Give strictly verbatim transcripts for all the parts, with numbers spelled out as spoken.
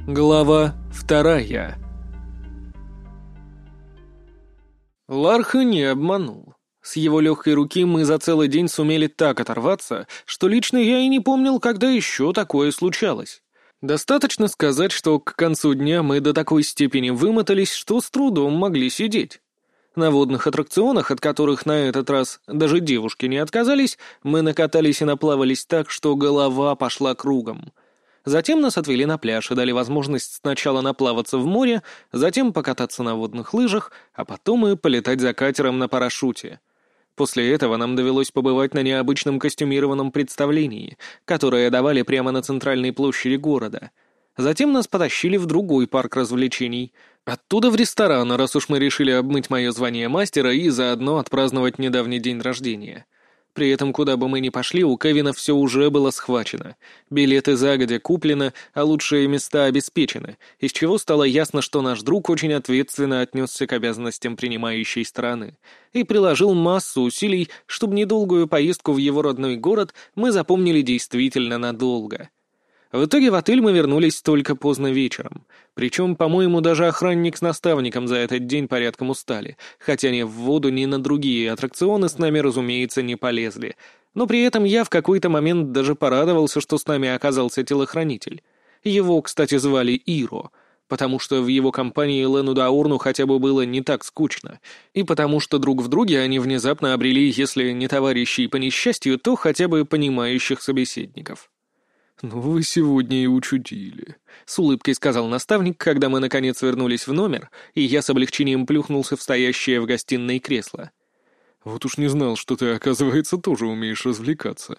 Глава вторая. Ларха не обманул. С его легкой руки мы за целый день сумели так оторваться, что лично я и не помнил, когда еще такое случалось. Достаточно сказать, что к концу дня мы до такой степени вымотались, что с трудом могли сидеть. На водных аттракционах, от которых на этот раз даже девушки не отказались, мы накатались и наплавались так, что голова пошла кругом. Затем нас отвели на пляж и дали возможность сначала наплаваться в море, затем покататься на водных лыжах, а потом и полетать за катером на парашюте. После этого нам довелось побывать на необычном костюмированном представлении, которое давали прямо на центральной площади города. Затем нас потащили в другой парк развлечений. Оттуда в ресторан, раз уж мы решили обмыть мое звание мастера и заодно отпраздновать недавний день рождения. При этом, куда бы мы ни пошли, у Кевина все уже было схвачено. Билеты загодя куплены, а лучшие места обеспечены, из чего стало ясно, что наш друг очень ответственно отнесся к обязанностям принимающей стороны и приложил массу усилий, чтобы недолгую поездку в его родной город мы запомнили действительно надолго. В итоге в отель мы вернулись только поздно вечером. Причем, по-моему, даже охранник с наставником за этот день порядком устали, хотя ни в воду, ни на другие аттракционы с нами, разумеется, не полезли. Но при этом я в какой-то момент даже порадовался, что с нами оказался телохранитель. Его, кстати, звали Иро, потому что в его компании Лену Даурну хотя бы было не так скучно, и потому что друг в друге они внезапно обрели, если не товарищей по несчастью, то хотя бы понимающих собеседников. «Ну вы сегодня и учудили», — с улыбкой сказал наставник, когда мы наконец вернулись в номер, и я с облегчением плюхнулся в стоящее в гостиной кресло. «Вот уж не знал, что ты, оказывается, тоже умеешь развлекаться».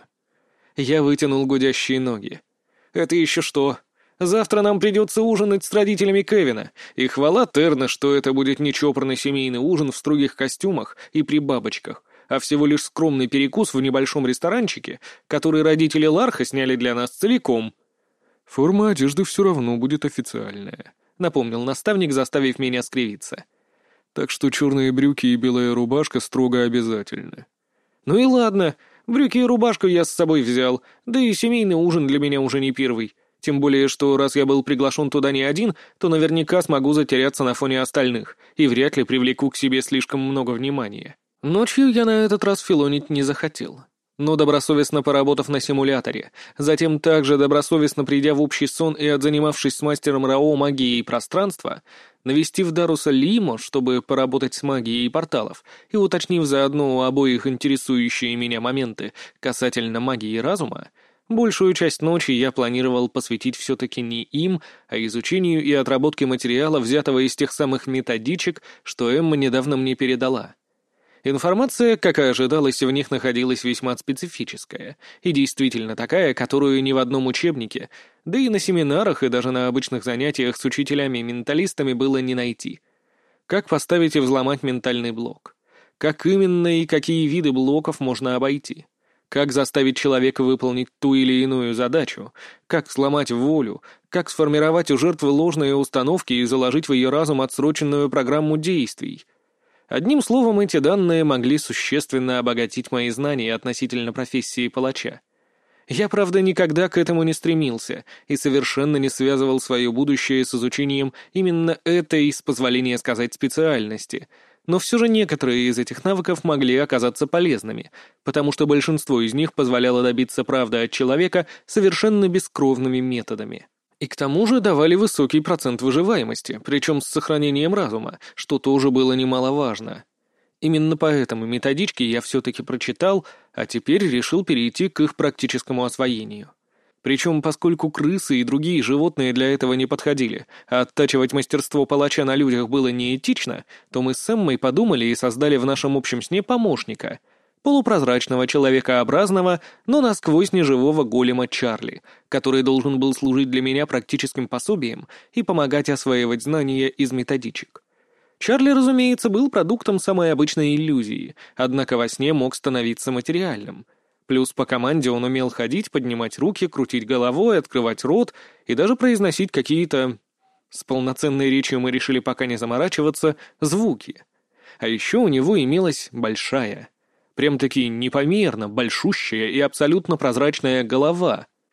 Я вытянул гудящие ноги. «Это еще что? Завтра нам придется ужинать с родителями Кевина, и хвала Терна, что это будет не чопорный семейный ужин в строгих костюмах и при бабочках, а всего лишь скромный перекус в небольшом ресторанчике, который родители Ларха сняли для нас целиком». «Форма одежды все равно будет официальная», — напомнил наставник, заставив меня скривиться. «Так что черные брюки и белая рубашка строго обязательны». «Ну и ладно, брюки и рубашку я с собой взял, да и семейный ужин для меня уже не первый. Тем более, что раз я был приглашен туда не один, то наверняка смогу затеряться на фоне остальных и вряд ли привлеку к себе слишком много внимания». Ночью я на этот раз филонить не захотел. Но добросовестно поработав на симуляторе, затем также добросовестно придя в общий сон и отзанимавшись с мастером Рао магией пространства, навестив Даруса Лимо, чтобы поработать с магией порталов, и уточнив заодно у обоих интересующие меня моменты касательно магии разума, большую часть ночи я планировал посвятить все-таки не им, а изучению и отработке материала, взятого из тех самых методичек, что Эмма недавно мне передала. Информация, как и ожидалось, в них находилась весьма специфическая, и действительно такая, которую ни в одном учебнике, да и на семинарах и даже на обычных занятиях с учителями-менталистами было не найти. Как поставить и взломать ментальный блок? Как именно и какие виды блоков можно обойти? Как заставить человека выполнить ту или иную задачу? Как сломать волю? Как сформировать у жертвы ложные установки и заложить в ее разум отсроченную программу действий? Одним словом, эти данные могли существенно обогатить мои знания относительно профессии палача. Я, правда, никогда к этому не стремился и совершенно не связывал свое будущее с изучением именно этой, с позволения сказать, специальности, но все же некоторые из этих навыков могли оказаться полезными, потому что большинство из них позволяло добиться правды от человека совершенно бескровными методами. И к тому же давали высокий процент выживаемости, причем с сохранением разума, что тоже было немаловажно. Именно поэтому методички я все-таки прочитал, а теперь решил перейти к их практическому освоению. Причем, поскольку крысы и другие животные для этого не подходили, а оттачивать мастерство палача на людях было неэтично, то мы с Эммой подумали и создали в нашем общем сне помощника — полупрозрачного человекообразного, но насквозь неживого голема Чарли, который должен был служить для меня практическим пособием и помогать осваивать знания из методичек. Чарли, разумеется, был продуктом самой обычной иллюзии, однако во сне мог становиться материальным. Плюс по команде он умел ходить, поднимать руки, крутить головой, открывать рот и даже произносить какие-то... С полноценной речью мы решили пока не заморачиваться, звуки. А еще у него имелась большая... Прям-таки непомерно большущая и абсолютно прозрачная голова.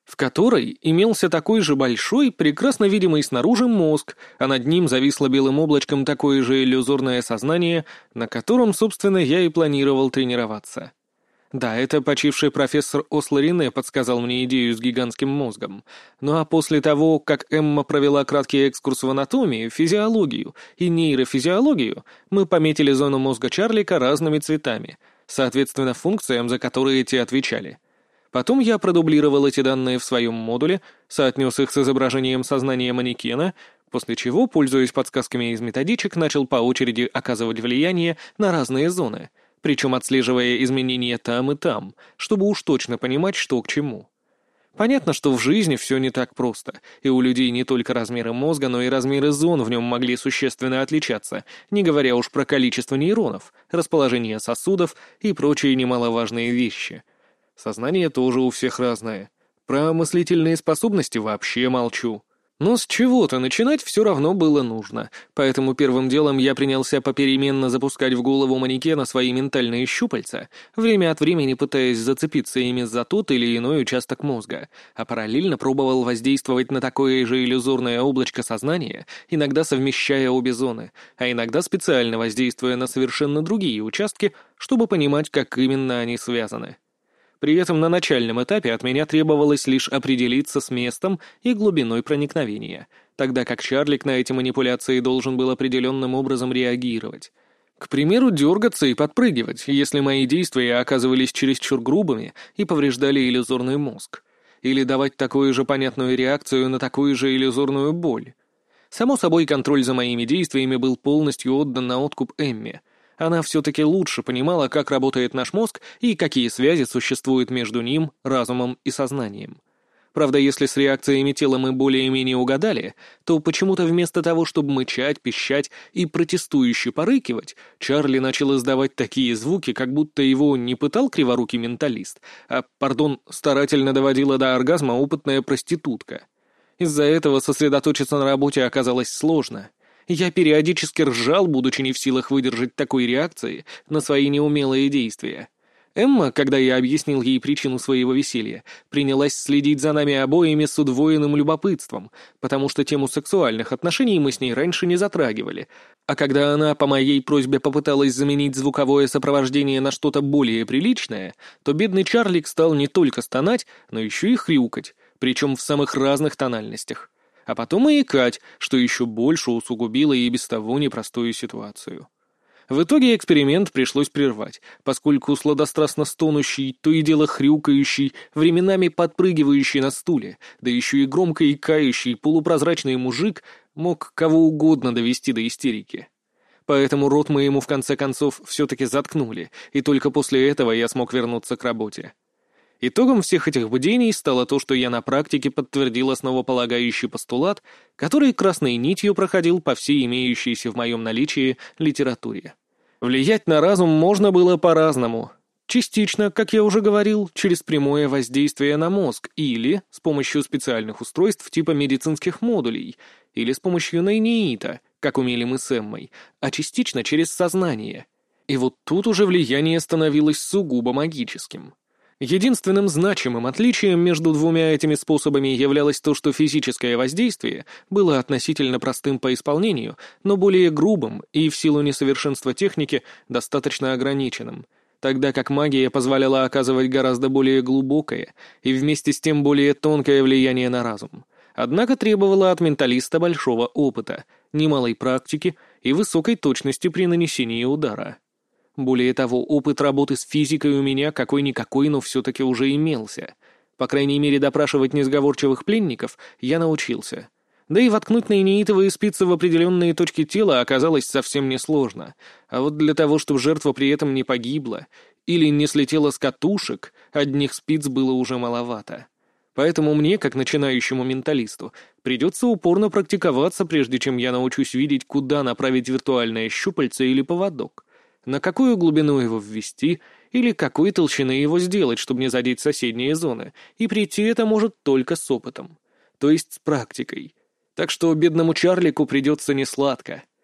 в которой имелся такой же большой, прекрасно видимый снаружи мозг, а над ним зависло белым облачком такое же иллюзорное сознание, на котором, собственно, я и планировал тренироваться. Да, это почивший профессор Осло Рене подсказал мне идею с гигантским мозгом. Ну а после того, как Эмма провела краткий экскурс в анатомию, физиологию и нейрофизиологию, мы пометили зону мозга Чарлика разными цветами, соответственно функциям, за которые те отвечали. Потом я продублировал эти данные в своем модуле, соотнес их с изображением сознания манекена, после чего, пользуясь подсказками из методичек, начал по очереди оказывать влияние на разные зоны, причем отслеживая изменения там и там, чтобы уж точно понимать, что к чему. Понятно, что в жизни все не так просто, и у людей не только размеры мозга, но и размеры зон в нем могли существенно отличаться, не говоря уж про количество нейронов, расположение сосудов и прочие немаловажные вещи. Сознание тоже у всех разное. Про мыслительные способности вообще молчу. Но с чего-то начинать все равно было нужно, поэтому первым делом я принялся попеременно запускать в голову манекена свои ментальные щупальца, время от времени пытаясь зацепиться ими за тот или иной участок мозга, а параллельно пробовал воздействовать на такое же иллюзорное облачко сознания, иногда совмещая обе зоны, а иногда специально воздействуя на совершенно другие участки, чтобы понимать, как именно они связаны. При этом на начальном этапе от меня требовалось лишь определиться с местом и глубиной проникновения, тогда как Чарлик на эти манипуляции должен был определенным образом реагировать. К примеру, дергаться и подпрыгивать, если мои действия оказывались чересчур грубыми и повреждали иллюзорный мозг. Или давать такую же понятную реакцию на такую же иллюзорную боль. Само собой, контроль за моими действиями был полностью отдан на откуп Эмме. Она все-таки лучше понимала, как работает наш мозг и какие связи существуют между ним, разумом и сознанием. Правда, если с реакциями тела мы более-менее угадали, то почему-то вместо того, чтобы мычать, пищать и протестующе порыкивать, Чарли начал издавать такие звуки, как будто его не пытал криворукий менталист, а, пардон, старательно доводила до оргазма опытная проститутка. Из-за этого сосредоточиться на работе оказалось сложно. Я периодически ржал, будучи не в силах выдержать такой реакции на свои неумелые действия. Эмма, когда я объяснил ей причину своего веселья, принялась следить за нами обоими с удвоенным любопытством, потому что тему сексуальных отношений мы с ней раньше не затрагивали, а когда она по моей просьбе попыталась заменить звуковое сопровождение на что-то более приличное, то бедный Чарлик стал не только стонать, но еще и хрюкать, причем в самых разных тональностях. А потом и икать, что еще больше усугубило и без того непростую ситуацию. В итоге эксперимент пришлось прервать, поскольку сладострастно стонущий, то и дело хрюкающий, временами подпрыгивающий на стуле, да еще и громко икающий полупрозрачный мужик мог кого угодно довести до истерики. Поэтому рот мы ему в конце концов все-таки заткнули, и только после этого я смог вернуться к работе. Итогом всех этих бдений стало то, что я на практике подтвердил основополагающий постулат, который красной нитью проходил по всей имеющейся в моем наличии литературе. Влиять на разум можно было по-разному. Частично, как я уже говорил, через прямое воздействие на мозг или с помощью специальных устройств типа медицинских модулей, или с помощью нейниита, как умели мы с Эммой, а частично через сознание. И вот тут уже влияние становилось сугубо магическим. Единственным значимым отличием между двумя этими способами являлось то, что физическое воздействие было относительно простым по исполнению, но более грубым и в силу несовершенства техники достаточно ограниченным, тогда как магия позволяла оказывать гораздо более глубокое и вместе с тем более тонкое влияние на разум. Однако требовала от менталиста большого опыта, немалой практики и высокой точности при нанесении удара. Более того, опыт работы с физикой у меня какой-никакой, но все-таки уже имелся. По крайней мере, допрашивать несговорчивых пленников я научился. Да и воткнуть нейнитовые спицы в определенные точки тела оказалось совсем несложно. А вот для того, чтобы жертва при этом не погибла или не слетела с катушек, одних спиц было уже маловато. Поэтому мне, как начинающему менталисту, придется упорно практиковаться, прежде чем я научусь видеть, куда направить виртуальное щупальце или поводок. На какую глубину его ввести или какой толщины его сделать, чтобы не задеть соседние зоны, и прийти это может только с опытом, то есть с практикой. Так что бедному Чарлику придется несладко.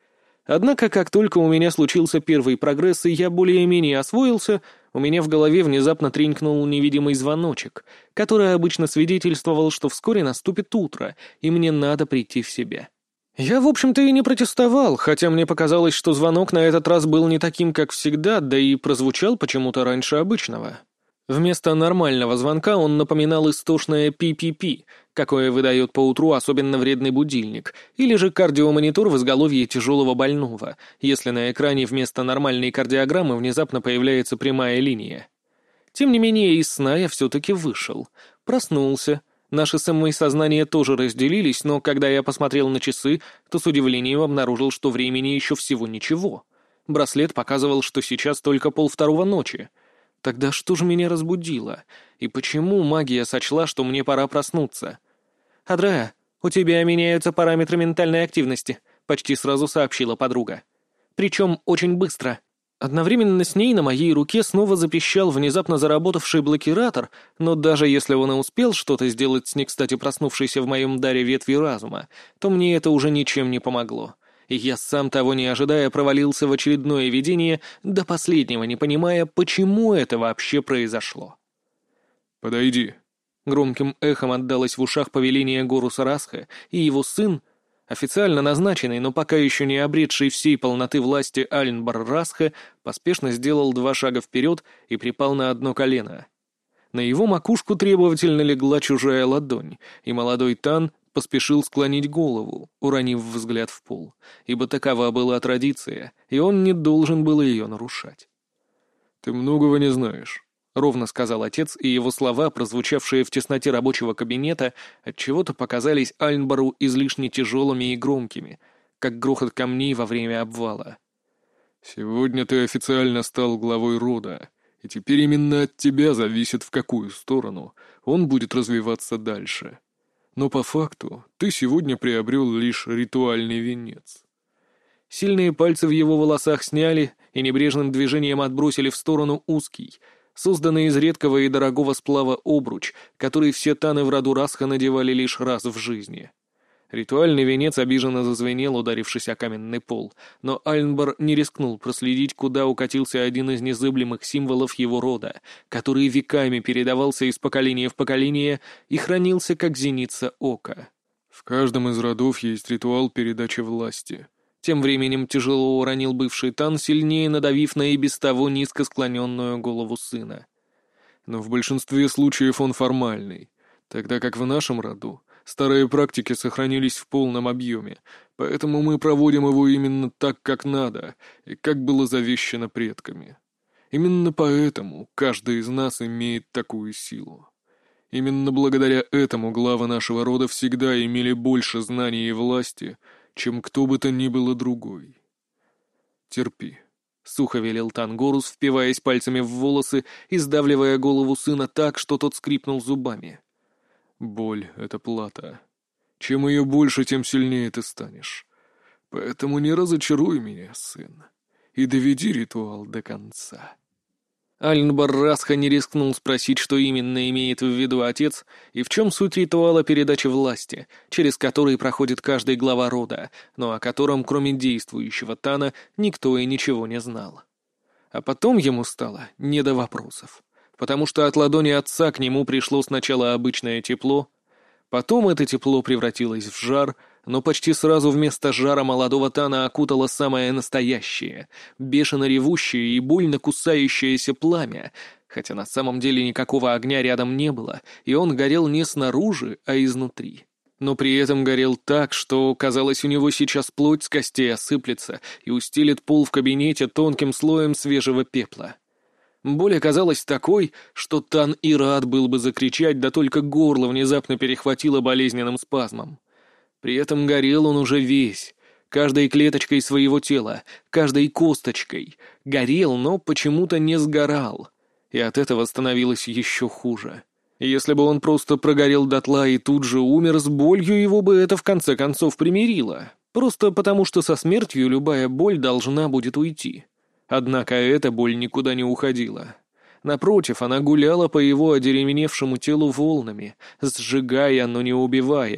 Однако, как только у меня случился первый прогресс, и я более-менее освоился, у меня в голове внезапно тренькнул невидимый звоночек, который обычно свидетельствовал, что вскоре наступит утро, и мне надо прийти в себя. Я, в общем-то, и не протестовал, хотя мне показалось, что звонок на этот раз был не таким, как всегда, да и прозвучал почему-то раньше обычного. Вместо нормального звонка он напоминал истошное пи-пи-пи, какое выдает поутру особенно вредный будильник, или же кардиомонитор в изголовье тяжелого больного, если на экране вместо нормальной кардиограммы внезапно появляется прямая линия. Тем не менее, из сна я все-таки вышел, проснулся. Наши с Эммой сознания тоже разделились, но когда я посмотрел на часы, то с удивлением обнаружил, что времени еще всего ничего. Браслет показывал, что сейчас только полвторого ночи. Тогда что же меня разбудило? И почему магия сочла, что мне пора проснуться? «Адреа, у тебя меняются параметры ментальной активности», — почти сразу сообщила подруга. «Причем очень быстро». Одновременно с ней на моей руке снова запищал внезапно заработавший блокиратор, но даже если он и успел что-то сделать с не кстати проснувшейся в моем даре ветви разума, то мне это уже ничем не помогло. И я, сам того не ожидая, провалился в очередное видение, до последнего не понимая, почему это вообще произошло. «Подойди». Громким эхом отдалось в ушах повеление Горуса Расха, и его сын, официально назначенный, но пока еще не обретший всей полноты власти Альнбар Расха, поспешно сделал два шага вперед и припал на одно колено. На его макушку требовательно легла чужая ладонь, и молодой Тан поспешил склонить голову, уронив взгляд в пол, ибо такова была традиция, и он не должен был ее нарушать. «Ты многого не знаешь», — ровно сказал отец, и его слова, прозвучавшие в тесноте рабочего кабинета, отчего-то показались Альнбару излишне тяжелыми и громкими, как грохот камней во время обвала. «Сегодня ты официально стал главой рода, и теперь именно от тебя зависит, в какую сторону он будет развиваться дальше. Но по факту ты сегодня приобрел лишь ритуальный венец». Сильные пальцы в его волосах сняли и небрежным движением отбросили в сторону узкий, созданный из редкого и дорогого сплава обруч, который все таны в роду Расха надевали лишь раз в жизни. Ритуальный венец обиженно зазвенел, ударившись о каменный пол, но Альнбар не рискнул проследить, куда укатился один из незыблемых символов его рода, который веками передавался из поколения в поколение и хранился как зеница ока. «В каждом из родов есть ритуал передачи власти». Тем временем тяжело уронил бывший Тан, сильнее надавив на и без того низко склоненную голову сына. «Но в большинстве случаев он формальный, тогда как в нашем роду старые практики сохранились в полном объеме, поэтому мы проводим его именно так, как надо, и как было завещано предками. Именно поэтому каждый из нас имеет такую силу. Именно благодаря этому главы нашего рода всегда имели больше знаний и власти, чем кто бы то ни было другой. Терпи», — сухо велел Тангорус, впиваясь пальцами в волосы и сдавливая голову сына так, что тот скрипнул зубами. «Боль — это плата. Чем ее больше, тем сильнее ты станешь. Поэтому не разочаруй меня, сын, и доведи ритуал до конца». Альнбар Расха не рискнул спросить, что именно имеет в виду отец и в чем суть ритуала передачи власти, через который проходит каждый глава рода, но о котором, кроме действующего Тана, никто и ничего не знал. А потом ему стало не до вопросов, потому что от ладони отца к нему пришло сначала обычное тепло, потом это тепло превратилось в жар, но почти сразу вместо жара молодого Тана окутало самое настоящее, бешено ревущее и больно кусающееся пламя, хотя на самом деле никакого огня рядом не было, и он горел не снаружи, а изнутри. Но при этом горел так, что, казалось, у него сейчас плоть с костей осыплется и устелит пол в кабинете тонким слоем свежего пепла. Боль оказалась такой, что Тан и рад был бы закричать, да только горло внезапно перехватило болезненным спазмом. При этом горел он уже весь, каждой клеточкой своего тела, каждой косточкой. Горел, но почему-то не сгорал. И от этого становилось еще хуже. Если бы он просто прогорел дотла и тут же умер, с болью его бы это в конце концов примирило. Просто потому, что со смертью любая боль должна будет уйти. Однако эта боль никуда не уходила. Напротив, она гуляла по его одеревеневшему телу волнами, сжигая, но не убивая.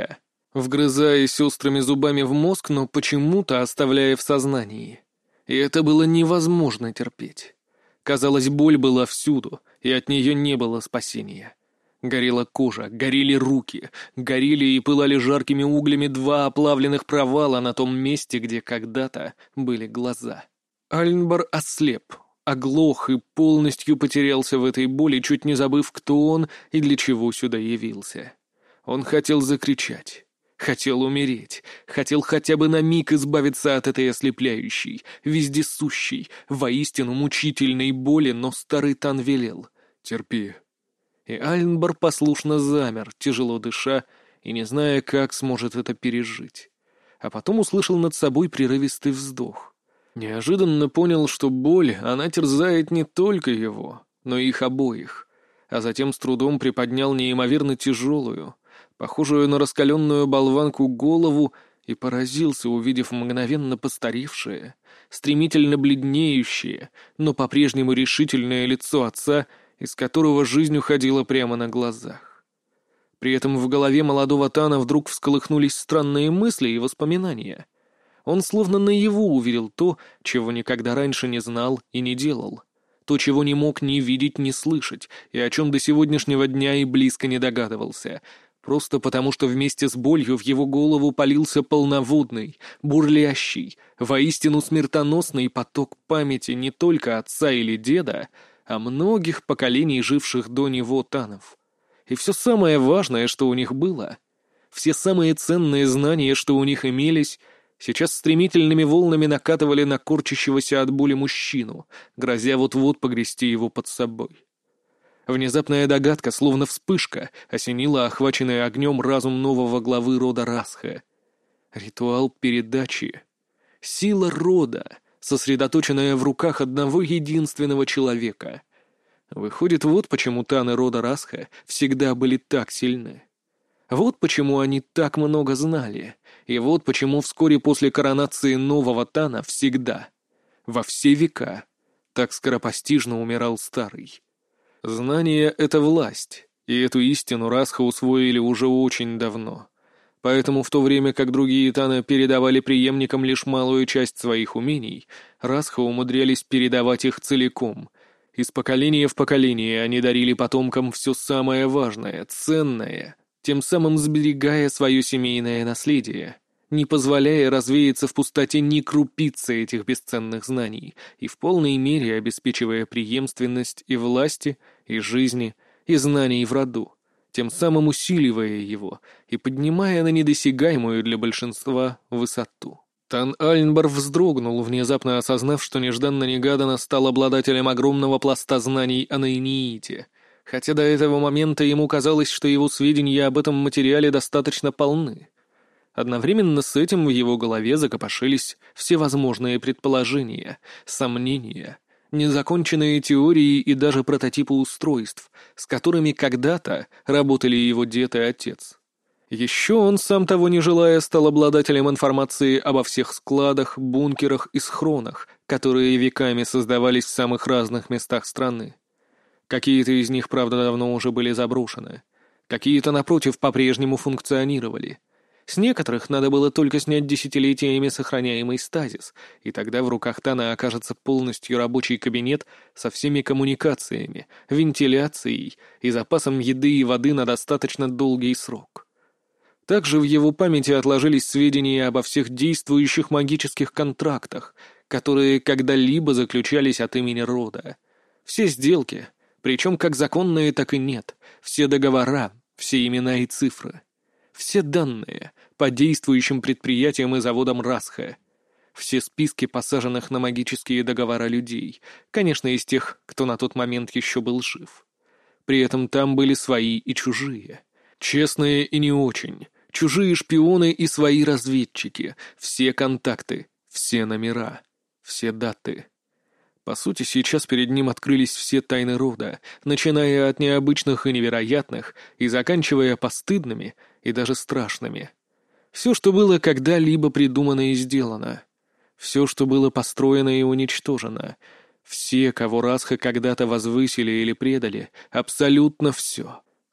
вгрызаясь острыми зубами в мозг, но почему-то оставляя в сознании. И это было невозможно терпеть. Казалось, боль была всюду, и от нее не было спасения. Горела кожа, горели руки, горели и пылали жаркими углями два оплавленных провала на том месте, где когда-то были глаза. Альнбар ослеп, оглох и полностью потерялся в этой боли, чуть не забыв, кто он и для чего сюда явился. Он хотел закричать, хотел умереть, хотел хотя бы на миг избавиться от этой ослепляющей, вездесущей, воистину мучительной боли, но старый Тан велел: «Терпи». И Альнбар послушно замер, тяжело дыша и не зная, как сможет это пережить. А потом услышал над собой прерывистый вздох. Неожиданно понял, что боль, она терзает не только его, но и их обоих. А затем с трудом приподнял неимоверно тяжелую, похожую на раскаленную болванку голову, и поразился, увидев мгновенно постаревшее, стремительно бледнеющее, но по-прежнему решительное лицо отца, из которого жизнь уходила прямо на глазах. При этом в голове молодого Тана вдруг всколыхнулись странные мысли и воспоминания. Он словно наяву увидел то, чего никогда раньше не знал и не делал. То, чего не мог ни видеть, ни слышать, и о чем до сегодняшнего дня и близко не догадывался. Просто потому, что вместе с болью в его голову полился полноводный, бурлящий, воистину смертоносный поток памяти не только отца или деда, а многих поколений, живших до него Танов. И все самое важное, что у них было, все самые ценные знания, что у них имелись, сейчас стремительными волнами накатывали на корчащегося от боли мужчину, грозя вот-вот погрести его под собой. Внезапная догадка, словно вспышка, осенила охваченный огнем разум нового главы рода Расха. Ритуал передачи. Сила рода, сосредоточенная в руках одного единственного человека. Выходит, вот почему Таны рода Расха всегда были так сильны. Вот почему они так много знали. И вот почему вскоре после коронации нового Тана всегда, во все века, так скоропостижно умирал старый. Знание — это власть, и эту истину Расха усвоили уже очень давно. Поэтому в то время как другие Таны передавали преемникам лишь малую часть своих умений, Расха умудрялись передавать их целиком. Из поколения в поколение они дарили потомкам все самое важное, ценное, тем самым сберегая свое семейное наследие, не позволяя развеяться в пустоте ни крупицы этих бесценных знаний и в полной мере обеспечивая преемственность и власти, и жизни, и знаний в роду, тем самым усиливая его и поднимая на недосягаемую для большинства высоту. Тан Альнбар вздрогнул, внезапно осознав, что нежданно-негаданно стал обладателем огромного пласта знаний о Нейниите, хотя до этого момента ему казалось, что его сведения об этом материале достаточно полны. Одновременно с этим в его голове закопошились всевозможные предположения, сомнения, незаконченные теории и даже прототипы устройств, с которыми когда-то работали его дед и отец. Еще он, сам того не желая, стал обладателем информации обо всех складах, бункерах и схронах, которые веками создавались в самых разных местах страны. Какие-то из них, правда, давно уже были заброшены. Какие-то, напротив, по-прежнему функционировали. С некоторых надо было только снять десятилетиями сохраняемый стазис, и тогда в руках Тана окажется полностью рабочий кабинет со всеми коммуникациями, вентиляцией и запасом еды и воды на достаточно долгий срок. Также в его памяти отложились сведения обо всех действующих магических контрактах, которые когда-либо заключались от имени рода. Все сделки, причем как законные, так и нет, все договора, все имена и цифры. Все данные по действующим предприятиям и заводам Расха. Все списки посаженных на магические договора людей, конечно, из тех, кто на тот момент еще был жив. При этом там были свои и чужие. Честные и не очень. Чужие шпионы и свои разведчики. Все контакты, все номера, все даты. По сути, сейчас перед ним открылись все тайны рода, начиная от необычных и невероятных и заканчивая постыдными и даже страшными. Все, что было когда-либо придумано и сделано. Все, что было построено и уничтожено. Все, кого Расха когда-то возвысили или предали. Абсолютно все.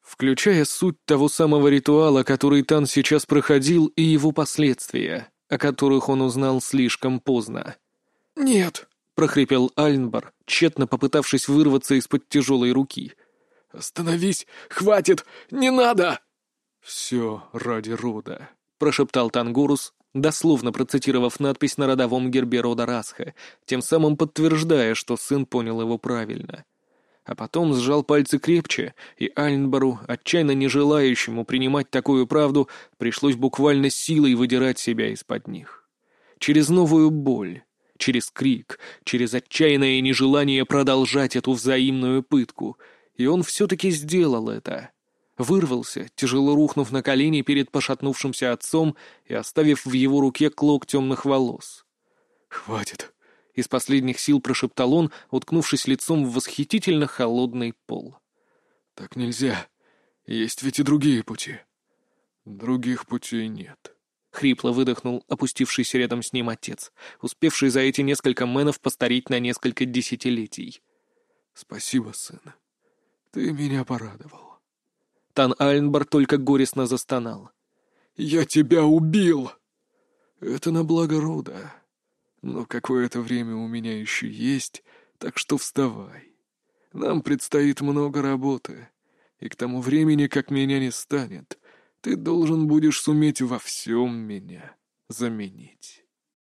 Включая суть того самого ритуала, который Тан сейчас проходил, и его последствия, о которых он узнал слишком поздно. «Нет», — прохрипел Альнбар, тщетно попытавшись вырваться из-под тяжелой руки. «Остановись! Хватит! Не надо!» «Все ради рода», — прошептал Тангурус, дословно процитировав надпись на родовом гербе рода Расха, тем самым подтверждая, что сын понял его правильно. А потом сжал пальцы крепче, и Альнбару, отчаянно не желающему принимать такую правду, пришлось буквально силой выдирать себя из-под них. Через новую боль, через крик, через отчаянное нежелание продолжать эту взаимную пытку. И он все-таки сделал это. Вырвался, тяжело рухнув на колени перед пошатнувшимся отцом и оставив в его руке клок темных волос. «Хватит!» — из последних сил прошептал он, уткнувшись лицом в восхитительно холодный пол. «Так нельзя. Есть ведь и другие пути». «Других путей нет», — хрипло выдохнул опустившийся рядом с ним отец, успевший за эти несколько мэнов постареть на несколько десятилетий. «Спасибо, сын. Ты меня порадовал». Тан Альнбар только горестно застонал. «Я тебя убил!» «Это на благо рода. Но какое-то время у меня еще есть, так что вставай. Нам предстоит много работы, и к тому времени, как меня не станет, ты должен будешь суметь во всем меня заменить».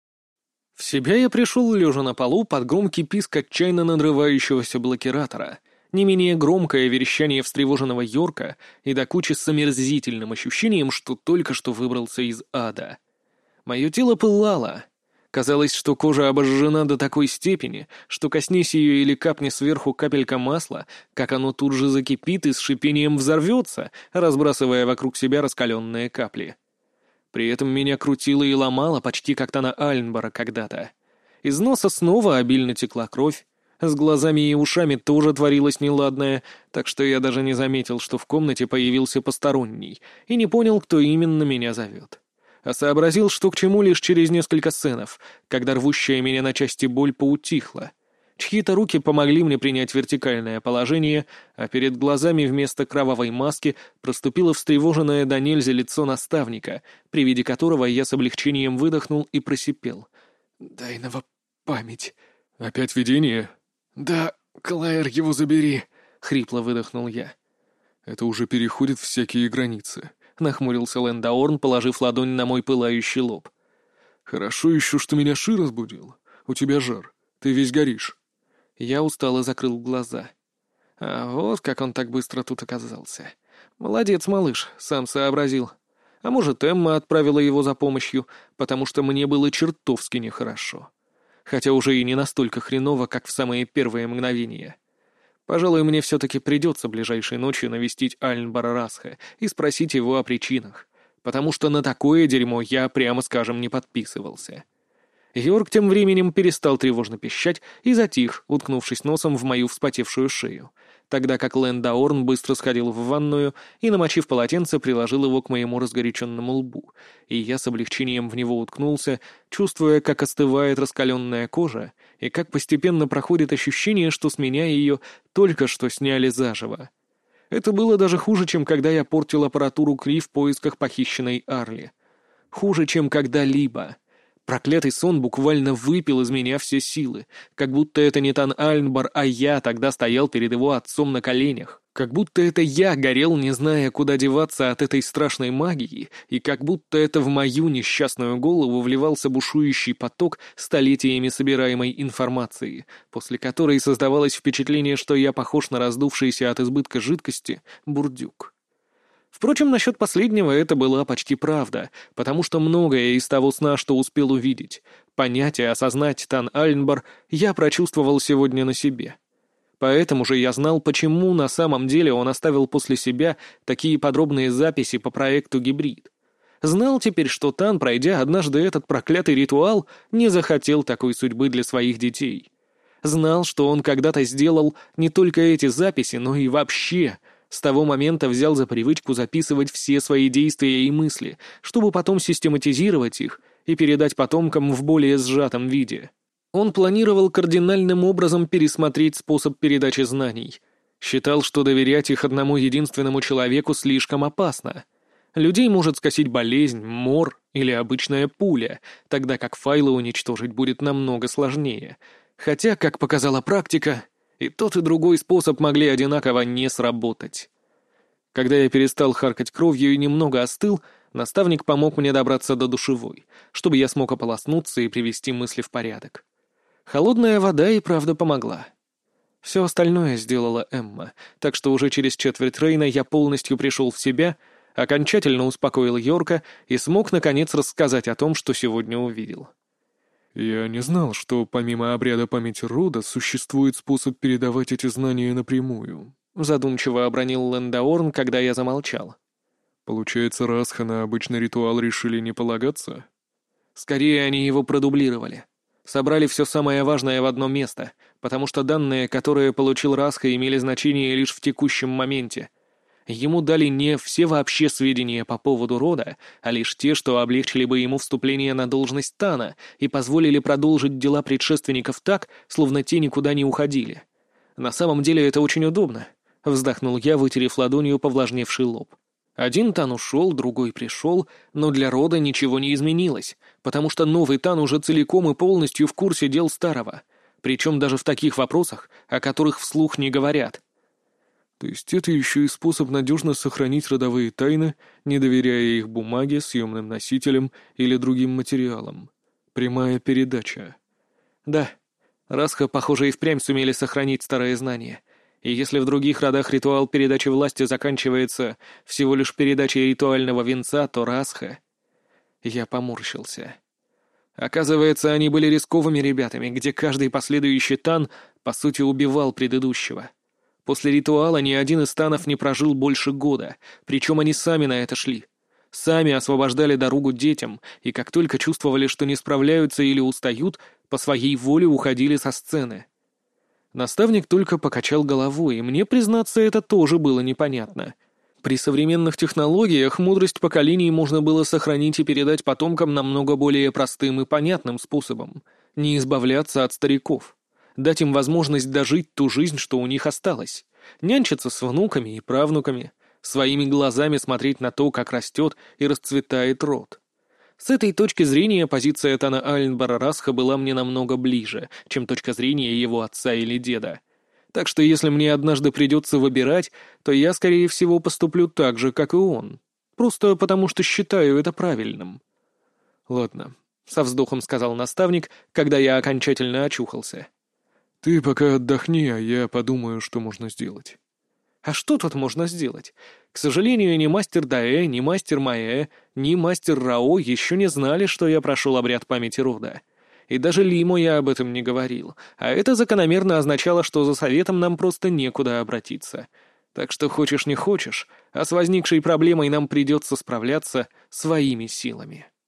В себя я пришел, лежа на полу, под громкий писк отчаянно надрывающегося блокиратора, не менее громкое верещание встревоженного Йорка и до кучи с омерзительным ощущением, что только что выбрался из ада. Мое тело пылало. Казалось, что кожа обожжена до такой степени, что коснись ее или капни сверху капелька масла, как оно тут же закипит и с шипением взорвется, разбрасывая вокруг себя раскаленные капли. При этом меня крутило и ломало почти как Тана Альнбара когда-то. Из носа снова обильно текла кровь, с глазами и ушами тоже творилось неладное, так что я даже не заметил, что в комнате появился посторонний, и не понял, кто именно меня зовет. А сообразил, что к чему лишь через несколько сценов, когда рвущая меня на части боль поутихла. Чьи-то руки помогли мне принять вертикальное положение, а перед глазами вместо кровавой маски проступило встревоженное до нельзя лицо наставника, при виде которого я с облегчением выдохнул и просипел. «Дай нова память». «Опять видение?» «Да, Клэр, его забери», — хрипло выдохнул я. «Это уже переходит всякие границы», — нахмурился Лэндаорн, положив ладонь на мой пылающий лоб. «Хорошо еще, что меня Ши разбудил. У тебя жар. Ты весь горишь». Я устало закрыл глаза. А вот как он так быстро тут оказался. Молодец, малыш, сам сообразил. А может, Эмма отправила его за помощью, потому что мне было чертовски нехорошо. Хотя уже и не настолько хреново, как в самые первые мгновения. Пожалуй, мне все-таки придется ближайшей ночью навестить Альнбара Расха и спросить его о причинах, потому что на такое дерьмо я, прямо скажем, не подписывался. Йорк тем временем перестал тревожно пищать и затих, уткнувшись носом в мою вспотевшую шею, тогда как Лэндаорн быстро сходил в ванную и, намочив полотенце, приложил его к моему разгоряченному лбу, и я с облегчением в него уткнулся, чувствуя, как остывает раскаленная кожа и как постепенно проходит ощущение, что с меня ее только что сняли заживо. Это было даже хуже, чем когда я портил аппаратуру Кри в поисках похищенной Арли. Хуже, чем когда-либо. Проклятый сон буквально выпил из меня все силы, как будто это не Тан Альнбар, а я тогда стоял перед его отцом на коленях, как будто это я горел, не зная, куда деваться от этой страшной магии, и как будто это в мою несчастную голову вливался бушующий поток столетиями собираемой информации, после которой создавалось впечатление, что я похож на раздувшийся от избытка жидкости бурдюк. Впрочем, насчет последнего это была почти правда, потому что многое из того сна, что успел увидеть, понять и осознать Тан Альнбар, я прочувствовал сегодня на себе. Поэтому же я знал, почему на самом деле он оставил после себя такие подробные записи по проекту «Гибрид». Знал теперь, что Тан, пройдя однажды этот проклятый ритуал, не захотел такой судьбы для своих детей. Знал, что он когда-то сделал не только эти записи, но и вообще... С того момента взял за привычку записывать все свои действия и мысли, чтобы потом систематизировать их и передать потомкам в более сжатом виде. Он планировал кардинальным образом пересмотреть способ передачи знаний. Считал, что доверять их одному единственному человеку слишком опасно. Людей может скосить болезнь, мор или обычная пуля, тогда как файлы уничтожить будет намного сложнее. Хотя, как показала практика, и тот, и другой способ могли одинаково не сработать. Когда я перестал харкать кровью и немного остыл, наставник помог мне добраться до душевой, чтобы я смог ополоснуться и привести мысли в порядок. Холодная вода и правда помогла. Все остальное сделала Эмма, так что уже через четверть Рейна я полностью пришел в себя, окончательно успокоил Йорка и смог, наконец, рассказать о том, что сегодня увидел. «Я не знал, что помимо обряда памяти рода существует способ передавать эти знания напрямую», — задумчиво обронил Лендаорн, когда я замолчал. «Получается, Расха на обычный ритуал решили не полагаться?» «Скорее, они его продублировали. Собрали все самое важное в одно место, потому что данные, которые получил Расха, имели значение лишь в текущем моменте. Ему дали не все вообще сведения по поводу рода, а лишь те, что облегчили бы ему вступление на должность Тана и позволили продолжить дела предшественников так, словно те никуда не уходили. На самом деле это очень удобно», — вздохнул я, вытерев ладонью повлажневший лоб. Один Тан ушел, другой пришел, но для рода ничего не изменилось, потому что новый Тан уже целиком и полностью в курсе дел старого, причем даже в таких вопросах, о которых вслух не говорят. То есть это еще и способ надежно сохранить родовые тайны, не доверяя их бумаге, съемным носителям или другим материалам. Прямая передача. Да, Расха, похоже, и впрямь сумели сохранить старые знания. И если в других родах ритуал передачи власти заканчивается всего лишь передачей ритуального венца, то Расха... Я поморщился. Оказывается, они были рисковыми ребятами, где каждый последующий Тан, по сути, убивал предыдущего. После ритуала ни один из танов не прожил больше года, причем они сами на это шли. Сами освобождали дорогу детям, и как только чувствовали, что не справляются или устают, по своей воле уходили со сцены. Наставник только покачал головой, и мне, признаться, это тоже было непонятно. При современных технологиях мудрость поколений можно было сохранить и передать потомкам намного более простым и понятным способом, не избавляться от стариков. Дать им возможность дожить ту жизнь, что у них осталось, нянчиться с внуками и правнуками, своими глазами смотреть на то, как растет и расцветает род. С этой точки зрения позиция Тана Альнбара Расха была мне намного ближе, чем точка зрения его отца или деда. Так что если мне однажды придется выбирать, то я, скорее всего, поступлю так же, как и он. Просто потому что считаю это правильным. «Ладно», — со вздохом сказал наставник, когда я окончательно очухался. «Ты пока отдохни, а я подумаю, что можно сделать». А что тут можно сделать? К сожалению, ни мастер Даэ, ни мастер Маэ, ни мастер Рао еще не знали, что я прошел обряд памяти рода. И даже Лиму я об этом не говорил, а это закономерно означало, что за советом нам просто некуда обратиться. Так что хочешь не хочешь, а с возникшей проблемой нам придется справляться своими силами.